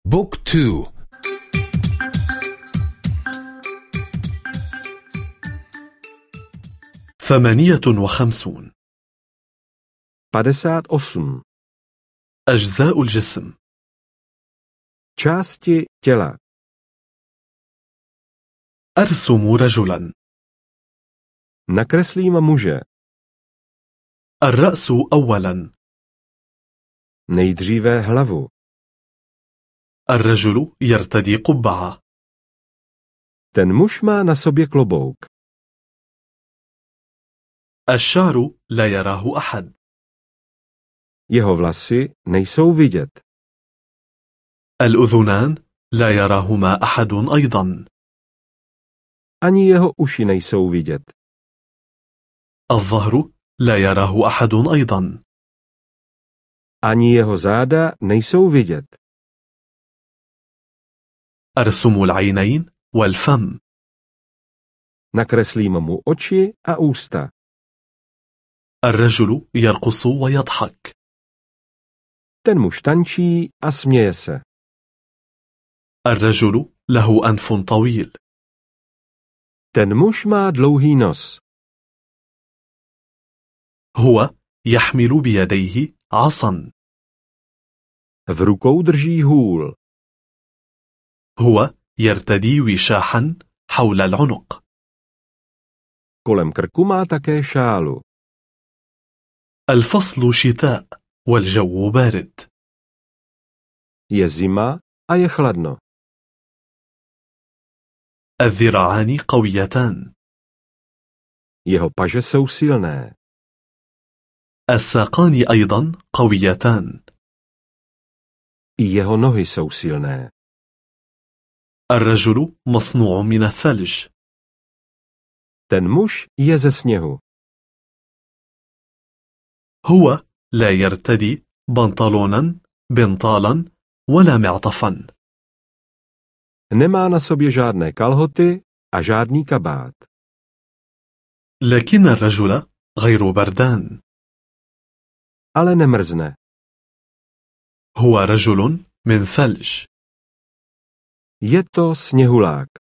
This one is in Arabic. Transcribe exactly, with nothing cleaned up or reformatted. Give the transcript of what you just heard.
بوك تو. ثمانية وخمسون. padesát osm. أجزاء الجسم. Části těla. أرسم رجلا. Nakreslím muže. الرأس أولا. Nejdříve hlavu. الرجل يرتدي قبعة. Ten muž má na sobě klobouk. الشعر لا يراه أحد. Jeho vlasy nejsou vidět. الأذنان لا يراهما أحد أيضا. Ani jeho uši nejsou vidět. الظهر لا يراه أحد أيضا. Ani jeho záda nejsou vidět. أرسم العينين والفم. Nakreslím mu oči a ústa. الرجل يرقص ويضحك. Ten muž tančí a směje se. الرجل له أنف طويل. Ten muž má dlouhý nos. هو يحمل بيديه عصا. V rukou drží hůl. هو يرتدي وشاحا حول العنق. Kolem krku má také šálu. الفصل شتاء والجو بارد. Je zima a je chladno. الذراعان قويتان. Jeho paže jsou silné. الساقان أيضا قويتان. I jeho nohy jsou silné. الرجل مصنوع من الثلج. Ten muž je ze sněhu. هو لا يرتدي بنطلونا بنطالا ولا معطفا. Nemá na sobě žádné kalhoty a žádný kabát. لكن الرجل غير بردان. Ale nemrzne. هو رجل من ثلج. Je to sněhulák.